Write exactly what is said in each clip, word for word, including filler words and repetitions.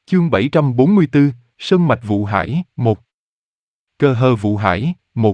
Chương bảy trăm bốn mươi tư, Sơn mạch Vụ Hải, một. Cơ hơ Vụ Hải, một.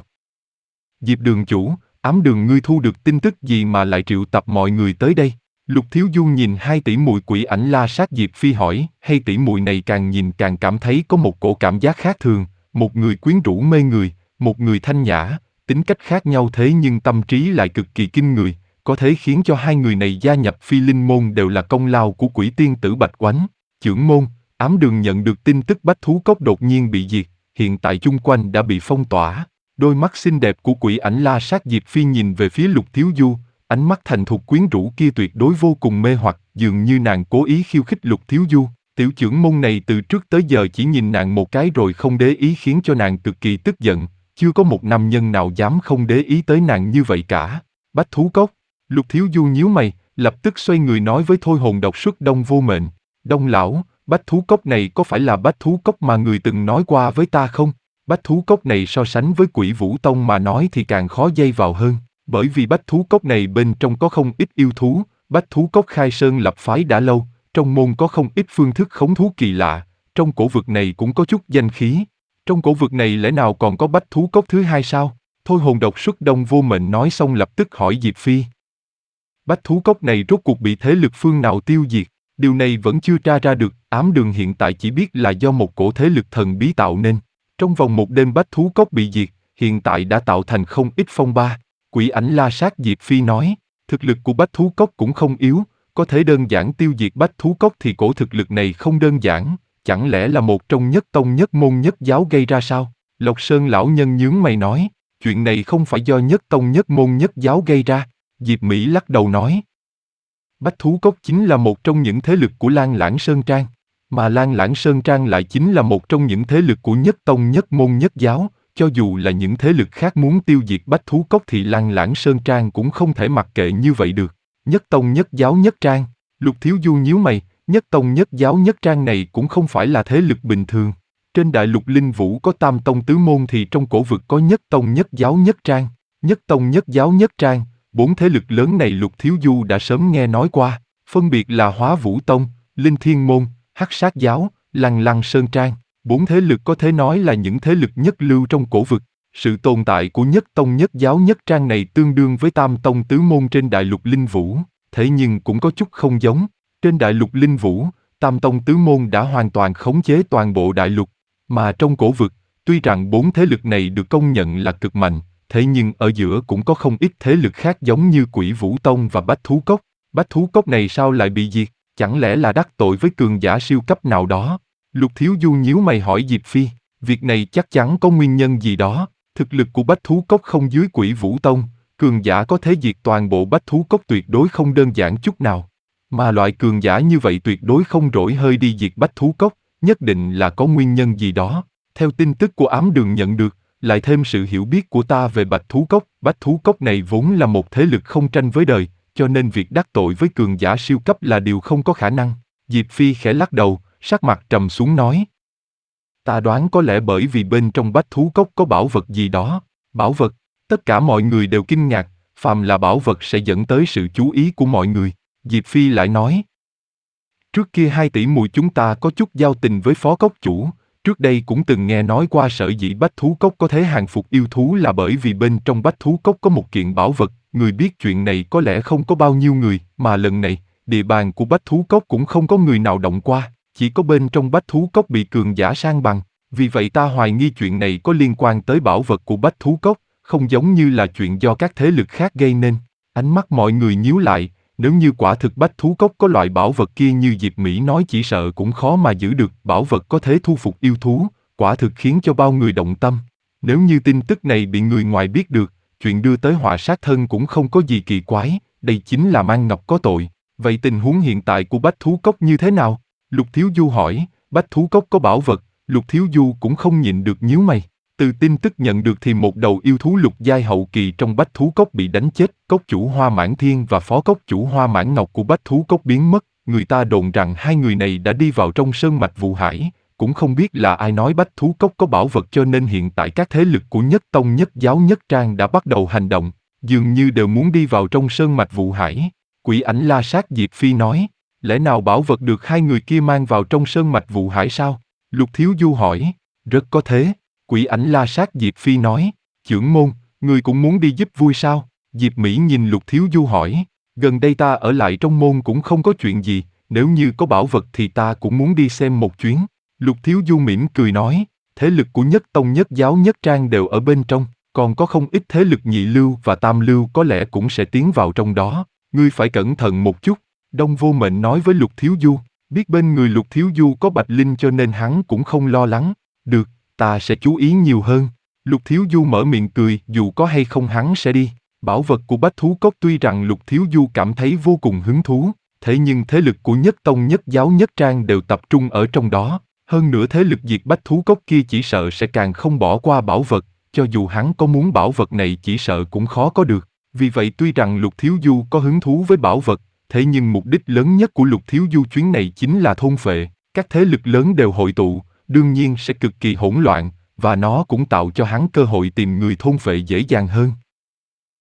Diệp đường chủ, ám đường ngươi thu được tin tức gì mà lại triệu tập mọi người tới đây? Lục Thiếu Du nhìn hai tỷ muội quỷ ảnh la sát Diệp Phi hỏi, hay tỷ muội này càng nhìn càng cảm thấy có một cổ cảm giác khác thường, một người quyến rũ mê người, một người thanh nhã, tính cách khác nhau thế nhưng tâm trí lại cực kỳ kinh người, có thể khiến cho hai người này gia nhập Phi Linh môn đều là công lao của quỷ tiên tử Bạch Oánh. Chưởng môn, ám đường nhận được tin tức Bách Thú Cốc đột nhiên bị diệt, hiện tại chung quanh đã bị phong tỏa. Đôi mắt xinh đẹp của quỷ ảnh la sát Diệp Phi nhìn về phía Lục Thiếu Du, ánh mắt thành thục quyến rũ kia tuyệt đối vô cùng mê hoặc, dường như nàng cố ý khiêu khích Lục Thiếu Du. Tiểu chưởng môn này từ trước tới giờ chỉ nhìn nàng một cái rồi không để ý khiến cho nàng cực kỳ tức giận, chưa có một nam nhân nào dám không để ý tới nàng như vậy cả. Bách Thú Cốc, Lục Thiếu Du nhíu mày, lập tức xoay người nói với Thôi Hồn Độc Xuất Đông Vô Mệnh, Đông lão, Bách Thú Cốc này có phải là Bách Thú Cốc mà người từng nói qua với ta không? Bách Thú Cốc này so sánh với Quỷ Vũ Tông mà nói thì càng khó dây vào hơn, bởi vì Bách Thú Cốc này bên trong có không ít yêu thú, Bách Thú Cốc khai sơn lập phái đã lâu, trong môn có không ít phương thức khống thú kỳ lạ, trong cổ vực này cũng có chút danh khí. Trong cổ vực này lẽ nào còn có Bách Thú Cốc thứ hai sao? Thôi Hồn Độc Xuất Đông Vô Mệnh nói xong lập tức hỏi Diệp Phi. Bách Thú Cốc này rốt cuộc bị thế lực phương nào tiêu diệt? Điều này vẫn chưa tra ra được, ám đường hiện tại chỉ biết là do một cổ thế lực thần bí tạo nên. Trong vòng một đêm Bách Thú Cốc bị diệt, hiện tại đã tạo thành không ít phong ba. Quỷ ảnh la sát Diệp Phi nói, thực lực của Bách Thú Cốc cũng không yếu, có thể đơn giản tiêu diệt Bách Thú Cốc thì cổ thực lực này không đơn giản, chẳng lẽ là một trong nhất tông nhất môn nhất giáo gây ra sao? Lộc Sơn lão nhân nhướng mày nói, chuyện này không phải do nhất tông nhất môn nhất giáo gây ra. Diệp Mỹ lắc đầu nói, Bách Thú Cốc chính là một trong những thế lực của Lan Lãng Sơn Trang, mà Lan Lãng Sơn Trang lại chính là một trong những thế lực của nhất tông nhất môn nhất giáo, cho dù là những thế lực khác muốn tiêu diệt Bách Thú Cốc thì Lan Lãng Sơn Trang cũng không thể mặc kệ như vậy được. Nhất tông nhất giáo nhất trang, Lục Thiếu Du nhíu mày, nhất tông nhất giáo nhất trang này cũng không phải là thế lực bình thường. Trên đại lục Linh Vũ có tam tông tứ môn thì trong cổ vực có nhất tông nhất giáo nhất trang, nhất tông nhất giáo nhất trang. Bốn thế lực lớn này Lục Thiếu Du đã sớm nghe nói qua, phân biệt là Hóa Vũ Tông, Linh Thiên Môn, Hắc Sát Giáo, Lăng Lăng Sơn Trang. Bốn thế lực có thể nói là những thế lực nhất lưu trong cổ vực. Sự tồn tại của nhất tông nhất giáo nhất trang này tương đương với tam tông tứ môn trên đại lục Linh Vũ, thế nhưng cũng có chút không giống. Trên đại lục Linh Vũ, tam tông tứ môn đã hoàn toàn khống chế toàn bộ đại lục, mà trong cổ vực, tuy rằng bốn thế lực này được công nhận là cực mạnh, thế nhưng ở giữa cũng có không ít thế lực khác giống như Quỷ Vũ Tông và Bách Thú Cốc. Bách Thú Cốc này sao lại bị diệt? Chẳng lẽ là đắc tội với cường giả siêu cấp nào đó? Lục Thiếu Du nhíu mày hỏi Diệp Phi, việc này chắc chắn có nguyên nhân gì đó. Thực lực của Bách Thú Cốc không dưới Quỷ Vũ Tông, cường giả có thể diệt toàn bộ Bách Thú Cốc tuyệt đối không đơn giản chút nào. Mà loại cường giả như vậy tuyệt đối không rỗi hơi đi diệt Bách Thú Cốc, nhất định là có nguyên nhân gì đó. Theo tin tức của ám đường nhận được, lại thêm sự hiểu biết của ta về Bạch Thú Cốc, Bách Thú Cốc này vốn là một thế lực không tranh với đời, cho nên việc đắc tội với cường giả siêu cấp là điều không có khả năng. Diệp Phi khẽ lắc đầu, sắc mặt trầm xuống nói. Ta đoán có lẽ bởi vì bên trong Bách Thú Cốc có bảo vật gì đó. Bảo vật? Tất cả mọi người đều kinh ngạc, phàm là bảo vật sẽ dẫn tới sự chú ý của mọi người. Diệp Phi lại nói. Trước kia hai tỷ muội chúng ta có chút giao tình với phó cốc chủ. Trước đây cũng từng nghe nói qua sở dĩ Bách Thú Cốc có thể hàng phục yêu thú là bởi vì bên trong Bách Thú Cốc có một kiện bảo vật, người biết chuyện này có lẽ không có bao nhiêu người, mà lần này, địa bàn của Bách Thú Cốc cũng không có người nào động qua, chỉ có bên trong Bách Thú Cốc bị cường giả san bằng, vì vậy ta hoài nghi chuyện này có liên quan tới bảo vật của Bách Thú Cốc, không giống như là chuyện do các thế lực khác gây nên. Ánh mắt mọi người nhíu lại, nếu như quả thực Bách Thú Cốc có loại bảo vật kia như Diệp Mỹ nói chỉ sợ cũng khó mà giữ được, bảo vật có thể thu phục yêu thú, quả thực khiến cho bao người động tâm. Nếu như tin tức này bị người ngoài biết được, chuyện đưa tới họa sát thân cũng không có gì kỳ quái, đây chính là mang ngọc có tội. Vậy tình huống hiện tại của Bách Thú Cốc như thế nào? Lục Thiếu Du hỏi, Bách Thú Cốc có bảo vật, Lục Thiếu Du cũng không nhịn được nhíu mày. Từ tin tức nhận được thì một đầu yêu thú lục giai hậu kỳ trong Bách Thú Cốc bị đánh chết, cốc chủ Hoa Mãn Thiên và phó cốc chủ Hoa Mãn Ngọc của Bách Thú Cốc biến mất, người ta đồn rằng hai người này đã đi vào trong sơn mạch Vụ Hải, cũng không biết là ai nói Bách Thú Cốc có bảo vật cho nên hiện tại các thế lực của nhất tông nhất giáo nhất trang đã bắt đầu hành động, dường như đều muốn đi vào trong sơn mạch Vụ Hải. Quỷ ảnh la sát Diệp Phi nói, lẽ nào bảo vật được hai người kia mang vào trong sơn mạch vụ hải sao? Lục Thiếu Du hỏi. Rất có thế. Quỷ ảnh la sát Diệp Phi nói. Chưởng môn, người cũng muốn đi giúp vui sao? Diệp Mỹ nhìn Lục Thiếu Du hỏi. Gần đây ta ở lại trong môn cũng không có chuyện gì, nếu như có bảo vật thì ta cũng muốn đi xem một chuyến. Lục Thiếu Du mỉm cười nói. Thế lực của Nhất Tông Nhất Giáo Nhất Trang đều ở bên trong, còn có không ít thế lực nhị lưu và tam lưu có lẽ cũng sẽ tiến vào trong đó. Ngươi phải cẩn thận một chút. Đông Vô Mệnh nói với Lục Thiếu Du. Biết bên người Lục Thiếu Du có Bạch Linh cho nên hắn cũng không lo lắng. Được, ta sẽ chú ý nhiều hơn. Lục Thiếu Du mở miệng cười, dù có hay không hắn sẽ đi. Bảo vật của Bách Thú Cốc tuy rằng Lục Thiếu Du cảm thấy vô cùng hứng thú, thế nhưng thế lực của Nhất Tông Nhất Giáo Nhất Trang đều tập trung ở trong đó. Hơn nữa thế lực diệt Bách Thú Cốc kia chỉ sợ sẽ càng không bỏ qua bảo vật, cho dù hắn có muốn bảo vật này chỉ sợ cũng khó có được. Vì vậy tuy rằng Lục Thiếu Du có hứng thú với bảo vật, thế nhưng mục đích lớn nhất của Lục Thiếu Du chuyến này chính là thôn phệ. Các thế lực lớn đều hội tụ, đương nhiên sẽ cực kỳ hỗn loạn, và nó cũng tạo cho hắn cơ hội tìm người thôn phệ dễ dàng hơn.